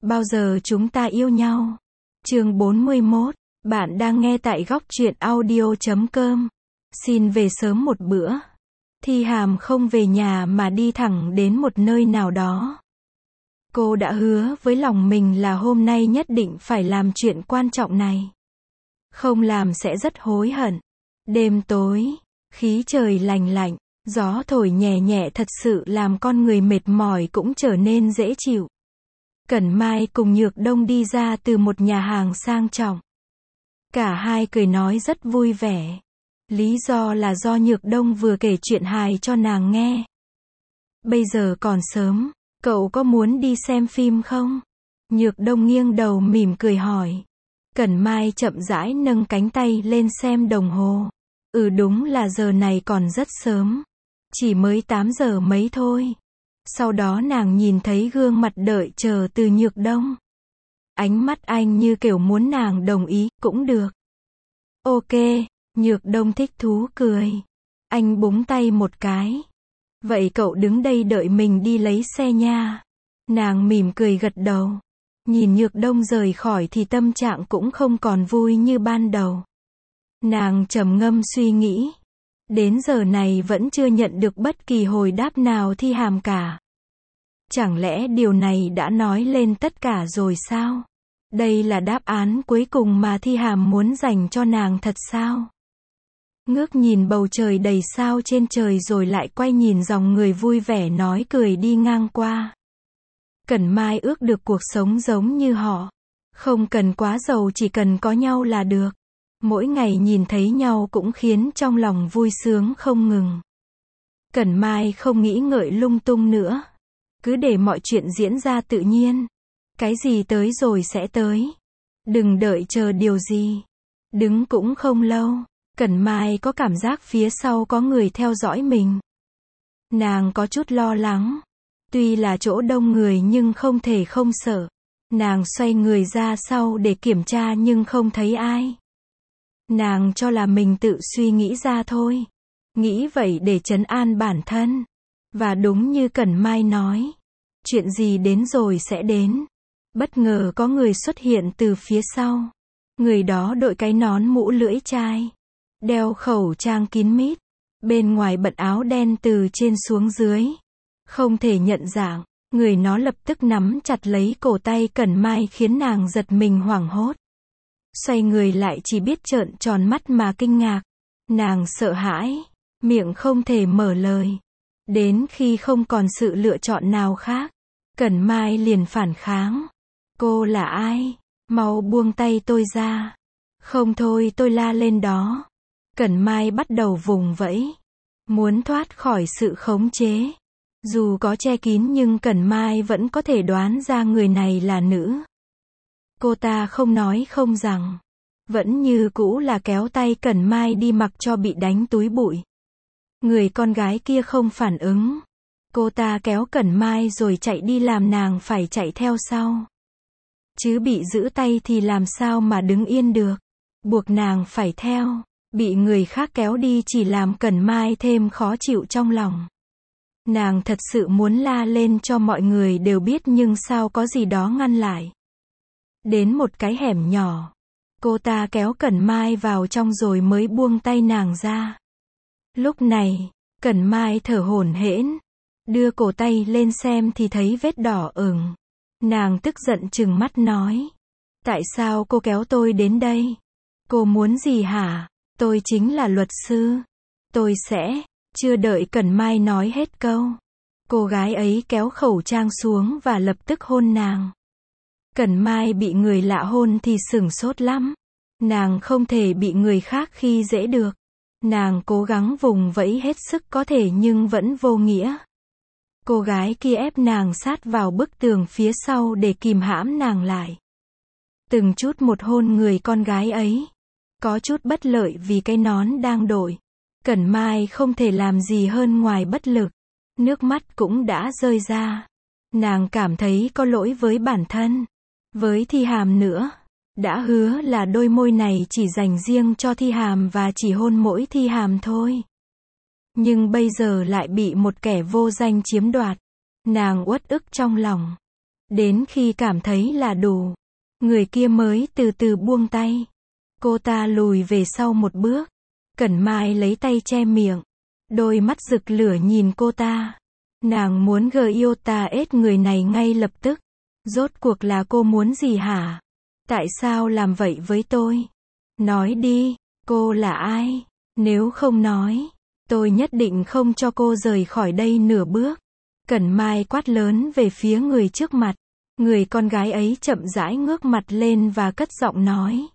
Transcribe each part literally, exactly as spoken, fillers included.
Bao giờ chúng ta yêu nhau? Chương bốn mươi mốt. Bạn đang nghe tại góc truyện audio chấm com. Xin về sớm một bữa. Thi Hàm không về nhà mà đi thẳng đến một nơi nào đó. Cô đã hứa với lòng mình là hôm nay nhất định phải làm chuyện quan trọng này. Không làm sẽ rất hối hận. Đêm tối, khí trời lành lạnh, gió thổi nhẹ nhẹ thật sự làm con người mệt mỏi cũng trở nên dễ chịu. Cẩn Mai cùng Nhược Đông đi ra từ một nhà hàng sang trọng. Cả hai cười nói rất vui vẻ. Lý do là do Nhược Đông vừa kể chuyện hài cho nàng nghe. Bây giờ còn sớm, cậu có muốn đi xem phim không? Nhược Đông nghiêng đầu mỉm cười hỏi. Cẩn Mai chậm rãi nâng cánh tay lên xem đồng hồ. Ừ, đúng là giờ này còn rất sớm. Chỉ mới tám giờ mấy thôi. Sau đó nàng nhìn thấy gương mặt đợi chờ từ Nhược Đông. Ánh mắt anh như kiểu muốn nàng đồng ý, cũng được. Ok, Nhược Đông thích thú cười. Anh búng tay một cái. Vậy cậu đứng đây đợi mình đi lấy xe nha. Nàng mỉm cười gật đầu. Nhìn Nhược Đông rời khỏi thì tâm trạng cũng không còn vui như ban đầu. Nàng trầm ngâm suy nghĩ. Đến giờ này vẫn chưa nhận được bất kỳ hồi đáp nào Thi Hàm cả. Chẳng lẽ điều này đã nói lên tất cả rồi sao? Đây là đáp án cuối cùng mà Thi Hàm muốn dành cho nàng thật sao? Ngước nhìn bầu trời đầy sao trên trời rồi lại quay nhìn dòng người vui vẻ nói cười đi ngang qua. Cẩn Mai ước được cuộc sống giống như họ. Không cần quá giàu, chỉ cần có nhau là được. Mỗi ngày nhìn thấy nhau cũng khiến trong lòng vui sướng không ngừng. Cẩn Mai không nghĩ ngợi lung tung nữa. Cứ để mọi chuyện diễn ra tự nhiên. Cái gì tới rồi sẽ tới. Đừng đợi chờ điều gì. Đứng cũng không lâu. Cẩn Mai có cảm giác phía sau có người theo dõi mình. Nàng có chút lo lắng. Tuy là chỗ đông người nhưng không thể không sợ. Nàng xoay người ra sau để kiểm tra nhưng không thấy ai. Nàng cho là mình tự suy nghĩ ra thôi. Nghĩ vậy để trấn an bản thân. Và đúng như Cẩn Mai nói. Chuyện gì đến rồi sẽ đến. Bất ngờ có người xuất hiện từ phía sau. Người đó đội cái nón mũ lưỡi chai. Đeo khẩu trang kín mít. Bên ngoài bận áo đen từ trên xuống dưới. Không thể nhận dạng. Người nó lập tức nắm chặt lấy cổ tay Cẩn Mai khiến nàng giật mình hoảng hốt. Xoay người lại chỉ biết trợn tròn mắt mà kinh ngạc. Nàng sợ hãi. Miệng không thể mở lời. Đến khi không còn sự lựa chọn nào khác. Cẩn Mai liền phản kháng. Cô là ai? Mau buông tay tôi ra. Không thôi, tôi la lên đó. Cẩn Mai bắt đầu vùng vẫy. Muốn thoát khỏi sự khống chế. Dù có che kín nhưng Cẩn Mai vẫn có thể đoán ra người này là nữ. Cô ta không nói không rằng. Vẫn như cũ là kéo tay Cẩn Mai đi mặc cho bị đánh túi bụi. Người con gái kia không phản ứng. Cô ta kéo Cẩn Mai rồi chạy đi làm nàng phải chạy theo sau. Chứ bị giữ tay thì làm sao mà đứng yên được. Buộc nàng phải theo. Bị người khác kéo đi chỉ làm Cẩn Mai thêm khó chịu trong lòng. Nàng thật sự muốn la lên cho mọi người đều biết nhưng sao có gì đó ngăn lại. Đến một cái hẻm nhỏ. Cô ta kéo Cẩn Mai vào trong rồi mới buông tay nàng ra. Lúc này, Cẩn Mai thở hổn hển. Đưa cổ tay lên xem thì thấy vết đỏ ửng. Nàng tức giận trừng mắt nói. Tại sao cô kéo tôi đến đây? Cô muốn gì hả? Tôi chính là luật sư. Tôi sẽ... Chưa đợi Cẩn Mai nói hết câu. Cô gái ấy kéo khẩu trang xuống và lập tức hôn nàng. Cẩn Mai bị người lạ hôn thì sửng sốt lắm. Nàng không thể bị người khác khi dễ được. Nàng cố gắng vùng vẫy hết sức có thể nhưng vẫn vô nghĩa. Cô gái kia ép nàng sát vào bức tường phía sau để kìm hãm nàng lại. Từng chút một hôn người con gái ấy. Có chút bất lợi vì cái nón đang đội. Cẩn Mai không thể làm gì hơn ngoài bất lực. Nước mắt cũng đã rơi ra. Nàng cảm thấy có lỗi với bản thân. Với Thi Hàm nữa. Đã hứa là đôi môi này chỉ dành riêng cho Thi Hàm và chỉ hôn mỗi Thi Hàm thôi. Nhưng bây giờ lại bị một kẻ vô danh chiếm đoạt. Nàng uất ức trong lòng. Đến khi cảm thấy là đủ, người kia mới từ từ buông tay. Cô ta lùi về sau một bước. Cẩn Mai lấy tay che miệng. Đôi mắt rực lửa nhìn cô ta. Nàng muốn gờ yêu ta ết người này ngay lập tức. Rốt cuộc là cô muốn gì hả? Tại sao làm vậy với tôi? Nói đi, cô là ai? Nếu không nói, tôi nhất định không cho cô rời khỏi đây nửa bước. Cẩn Mai quát lớn về phía người trước mặt. Người con gái ấy chậm rãi ngước mặt lên và cất giọng nói.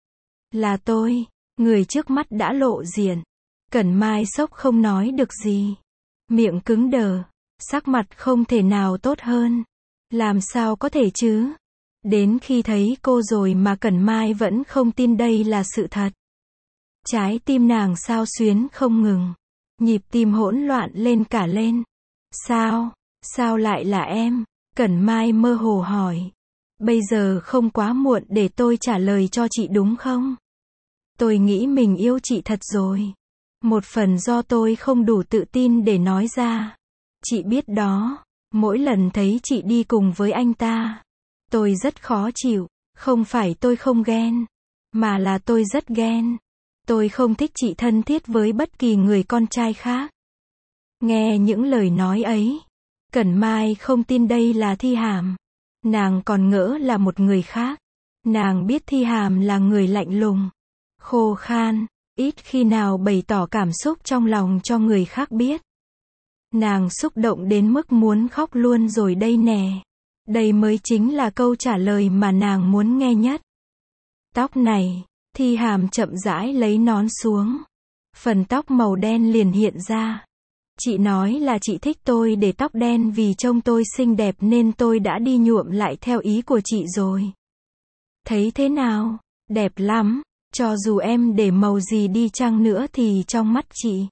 Là tôi. Người trước mắt đã lộ diện. Cẩn Mai sốc không nói được gì. Miệng cứng đờ. Sắc mặt không thể nào tốt hơn. Làm sao có thể chứ? Đến khi thấy cô rồi mà Cẩn Mai vẫn không tin đây là sự thật. Trái tim nàng xao xuyến không ngừng. Nhịp tim hỗn loạn lên cả lên. Sao? Sao lại là em? Cẩn Mai mơ hồ hỏi. Bây giờ không quá muộn để tôi trả lời cho chị đúng không? Tôi nghĩ mình yêu chị thật rồi. Một phần do tôi không đủ tự tin để nói ra. Chị biết đó, mỗi lần thấy chị đi cùng với anh ta, tôi rất khó chịu. Không phải tôi không ghen, mà là tôi rất ghen. Tôi không thích chị thân thiết với bất kỳ người con trai khác. Nghe những lời nói ấy, Cẩn Mai không tin đây là Thi Hàm. Nàng còn ngỡ là một người khác. Nàng biết Thi Hàm là người lạnh lùng, khô khan, ít khi nào bày tỏ cảm xúc trong lòng cho người khác biết. Nàng xúc động đến mức muốn khóc luôn rồi đây nè. Đây mới chính là câu trả lời mà nàng muốn nghe nhất. Tóc này, Thi Hàm chậm rãi lấy nón xuống. Phần tóc màu đen liền hiện ra. Chị nói là chị thích tôi để tóc đen vì trông tôi xinh đẹp nên tôi đã đi nhuộm lại theo ý của chị rồi. Thấy thế nào? Đẹp lắm. Cho dù em để màu gì đi chăng nữa thì trong mắt chị,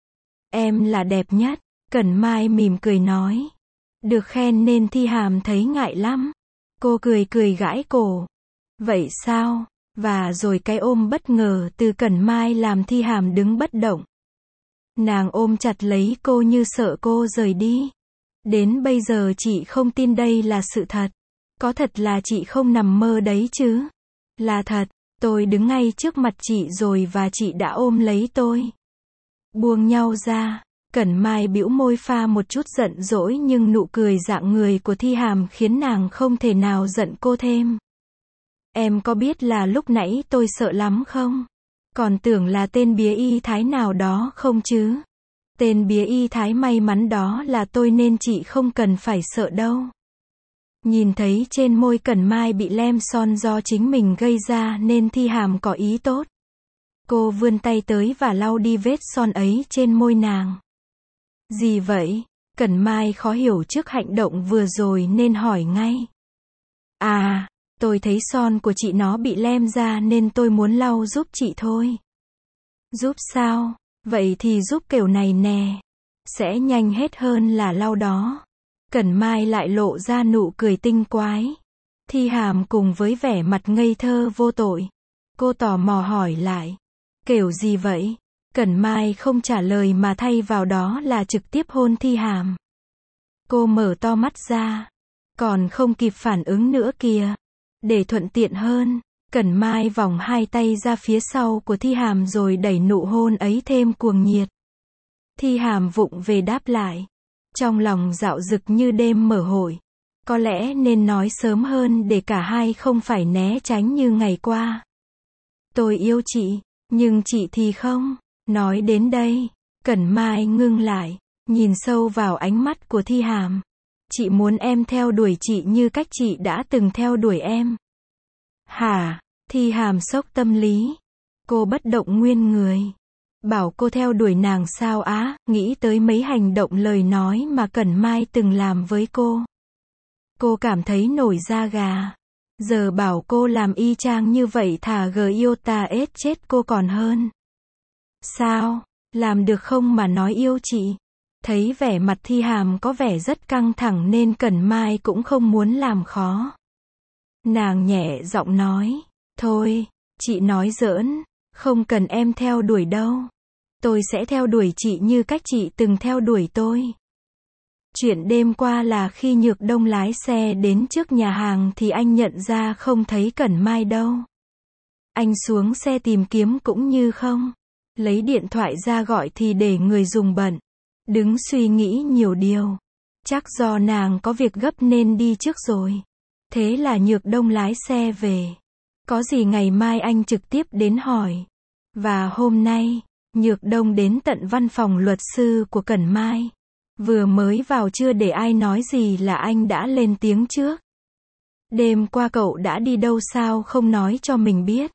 em là đẹp nhất. Cẩn Mai mỉm cười nói. Được khen nên Thi Hàm thấy ngại lắm. Cô cười cười gãi cổ. Vậy sao? Và rồi cái ôm bất ngờ từ Cẩn Mai làm Thi Hàm đứng bất động. Nàng ôm chặt lấy cô như sợ cô rời đi. Đến bây giờ chị không tin đây là sự thật. Có thật là chị không nằm mơ đấy chứ? Là thật, tôi đứng ngay trước mặt chị rồi và chị đã ôm lấy tôi. Buông nhau ra, Cẩn Mai bĩu môi pha một chút giận dỗi nhưng nụ cười dạng người của Thi Hàm khiến nàng không thể nào giận cô thêm. Em có biết là lúc nãy tôi sợ lắm không? Còn tưởng là tên bía y thái nào đó không chứ? Tên bía y thái may mắn đó là tôi nên chị không cần phải sợ đâu. Nhìn thấy trên môi Cẩn Mai bị lem son do chính mình gây ra nên Thi Hàm có ý tốt. Cô vươn tay tới và lau đi vết son ấy trên môi nàng. Gì vậy? Cẩn Mai khó hiểu trước hành động vừa rồi nên hỏi ngay. À, tôi thấy son của chị nó bị lem ra nên tôi muốn lau giúp chị thôi. Giúp sao? Vậy thì giúp kiểu này nè. Sẽ nhanh hết hơn là lau đó. Cẩn Mai lại lộ ra nụ cười tinh quái. Thi Hàm cùng với vẻ mặt ngây thơ vô tội. Cô tò mò hỏi lại. Kiểu gì vậy? Cẩn Mai không trả lời mà thay vào đó là trực tiếp hôn Thi Hàm. Cô mở to mắt ra. Còn không kịp phản ứng nữa kìa. Để thuận tiện hơn, Cẩn Mai vòng hai tay ra phía sau của Thi Hàm rồi đẩy nụ hôn ấy thêm cuồng nhiệt. Thi Hàm vụng về đáp lại. Trong lòng dạo dực như đêm mở hội. Có lẽ nên nói sớm hơn để cả hai không phải né tránh như ngày qua. Tôi yêu chị, nhưng chị thì không. Nói đến đây, Cẩn Mai ngưng lại, nhìn sâu vào ánh mắt của Thi Hàm. Chị muốn em theo đuổi chị như cách chị đã từng theo đuổi em. Hả? Thi Hàm sốc tâm lý. Cô bất động nguyên người. Bảo cô theo đuổi nàng sao á, nghĩ tới mấy hành động lời nói mà Cẩn Mai từng làm với cô. Cô cảm thấy nổi da gà. Giờ bảo cô làm y chang như vậy thà gờ yêu ta ết chết cô còn hơn. Sao? Làm được không mà nói yêu chị? Thấy vẻ mặt Thi Hàm có vẻ rất căng thẳng nên Cẩn Mai cũng không muốn làm khó. Nàng nhẹ giọng nói. Thôi, chị nói giỡn, không cần em theo đuổi đâu. Tôi sẽ theo đuổi chị như cách chị từng theo đuổi tôi. Chuyện đêm qua là khi Nhược Đông lái xe đến trước nhà hàng thì anh nhận ra không thấy Cẩn Mai đâu. Anh xuống xe tìm kiếm cũng như không. Lấy điện thoại ra gọi thì để người dùng bận. Đứng suy nghĩ nhiều điều. Chắc do nàng có việc gấp nên đi trước rồi. Thế là Nhược Đông lái xe về. Có gì ngày mai anh trực tiếp đến hỏi. Và hôm nay, Nhược Đông đến tận văn phòng luật sư của Cẩn Mai. Vừa mới vào chưa để ai nói gì là anh đã lên tiếng trước. Đêm qua cậu đã đi đâu sao không nói cho mình biết.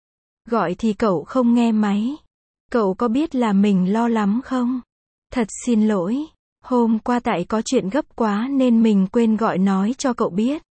Gọi thì cậu không nghe máy. Cậu có biết là mình lo lắm không? Thật xin lỗi. Hôm qua tại có chuyện gấp quá nên mình quên gọi nói cho cậu biết.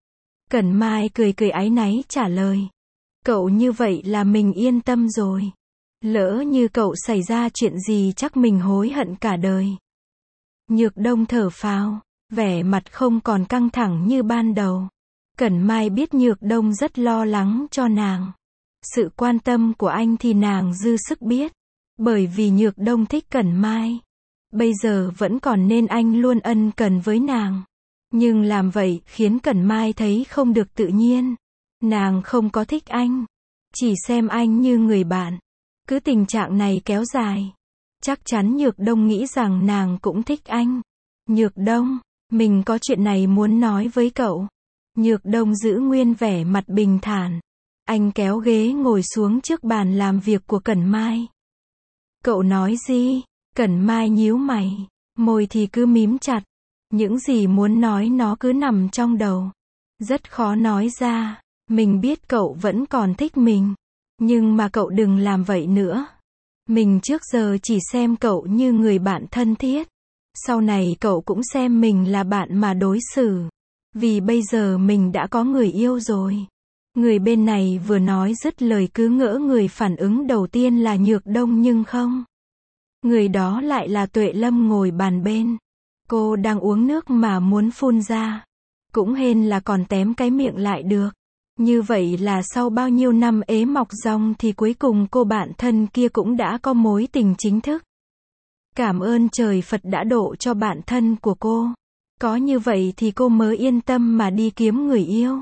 Cẩn Mai cười cười áy náy trả lời. Cậu như vậy là mình yên tâm rồi. Lỡ như cậu xảy ra chuyện gì chắc mình hối hận cả đời. Nhược Đông thở phào, vẻ mặt không còn căng thẳng như ban đầu. Cẩn Mai biết Nhược Đông rất lo lắng cho nàng. Sự quan tâm của anh thì nàng dư sức biết. Bởi vì Nhược Đông thích Cẩn Mai. Bây giờ vẫn còn nên anh luôn ân cần với nàng. Nhưng làm vậy khiến Cẩn Mai thấy không được tự nhiên. Nàng không có thích anh. Chỉ xem anh như người bạn. Cứ tình trạng này kéo dài. Chắc chắn Nhược Đông nghĩ rằng nàng cũng thích anh. Nhược Đông, mình có chuyện này muốn nói với cậu. Nhược Đông giữ nguyên vẻ mặt bình thản. Anh kéo ghế ngồi xuống trước bàn làm việc của Cẩn Mai. Cậu nói gì? Cẩn Mai nhíu mày. Môi thì cứ mím chặt. Những gì muốn nói nó cứ nằm trong đầu. Rất khó nói ra. Mình biết cậu vẫn còn thích mình. Nhưng mà cậu đừng làm vậy nữa. Mình trước giờ chỉ xem cậu như người bạn thân thiết. Sau này cậu cũng xem mình là bạn mà đối xử. Vì bây giờ mình đã có người yêu rồi. Người bên này vừa nói dứt lời cứ ngỡ người phản ứng đầu tiên là Nhược Đông nhưng không. Người đó lại là Tuệ Lâm ngồi bàn bên. Cô đang uống nước mà muốn phun ra. Cũng hên là còn tém cái miệng lại được. Như vậy là sau bao nhiêu năm ế mọc rong thì cuối cùng cô bạn thân kia cũng đã có mối tình chính thức. Cảm ơn trời Phật đã độ cho bạn thân của cô. Có như vậy thì cô mới yên tâm mà đi kiếm người yêu.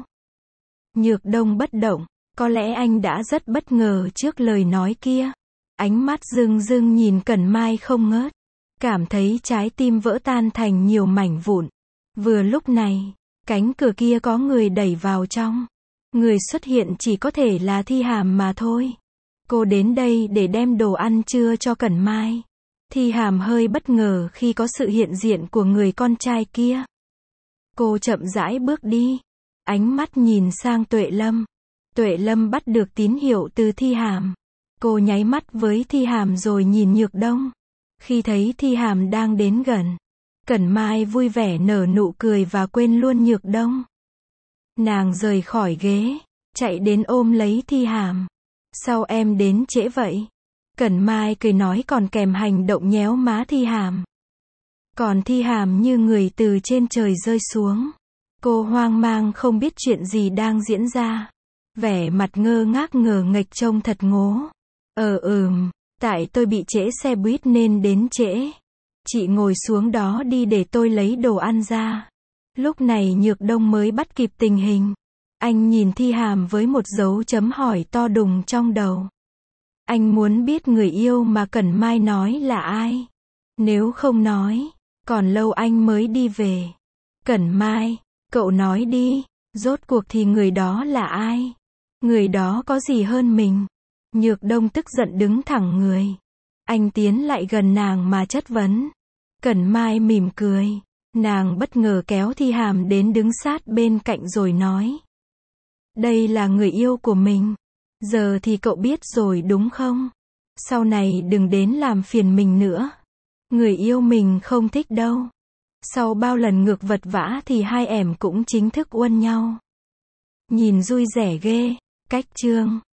Nhược Đông bất động. Có lẽ anh đã rất bất ngờ trước lời nói kia. Ánh mắt rưng rưng nhìn Cẩn Mai không ngớt. Cảm thấy trái tim vỡ tan thành nhiều mảnh vụn. Vừa lúc này, cánh cửa kia có người đẩy vào trong. Người xuất hiện chỉ có thể là Thi Hàm mà thôi. Cô đến đây để đem đồ ăn trưa cho Cẩn Mai. Thi Hàm hơi bất ngờ khi có sự hiện diện của người con trai kia. Cô chậm rãi bước đi. Ánh mắt nhìn sang Tuệ Lâm. Tuệ Lâm bắt được tín hiệu từ Thi Hàm. Cô nháy mắt với Thi Hàm rồi nhìn Nhược Đông. Khi thấy Thi Hàm đang đến gần, Cẩn Mai vui vẻ nở nụ cười và quên luôn Nhược Đông. Nàng rời khỏi ghế, chạy đến ôm lấy Thi Hàm. Sao em đến trễ vậy? Cẩn Mai cười nói còn kèm hành động nhéo má Thi Hàm. Còn Thi Hàm như người từ trên trời rơi xuống. Cô hoang mang không biết chuyện gì đang diễn ra. Vẻ mặt ngơ ngác ngờ nghệch trông thật ngố. Ờ ừm, tại tôi bị trễ xe buýt nên đến trễ. Chị ngồi xuống đó đi để tôi lấy đồ ăn ra. Lúc này Nhược Đông mới bắt kịp tình hình. Anh nhìn Thi Hàm với một dấu chấm hỏi to đùng trong đầu. Anh muốn biết người yêu mà Cẩn Mai nói là ai. Nếu không nói, còn lâu anh mới đi về. Cẩn Mai, cậu nói đi, rốt cuộc thì người đó là ai? Người đó có gì hơn mình? Nhược Đông tức giận đứng thẳng người. Anh tiến lại gần nàng mà chất vấn. Cẩn Mai mỉm cười. Nàng bất ngờ kéo Thi Hàm đến đứng sát bên cạnh rồi nói. Đây là người yêu của mình. Giờ thì cậu biết rồi đúng không? Sau này đừng đến làm phiền mình nữa. Người yêu mình không thích đâu. Sau bao lần ngược vật vã thì hai em cũng chính thức uân nhau. Nhìn vui vẻ ghê. Cách chương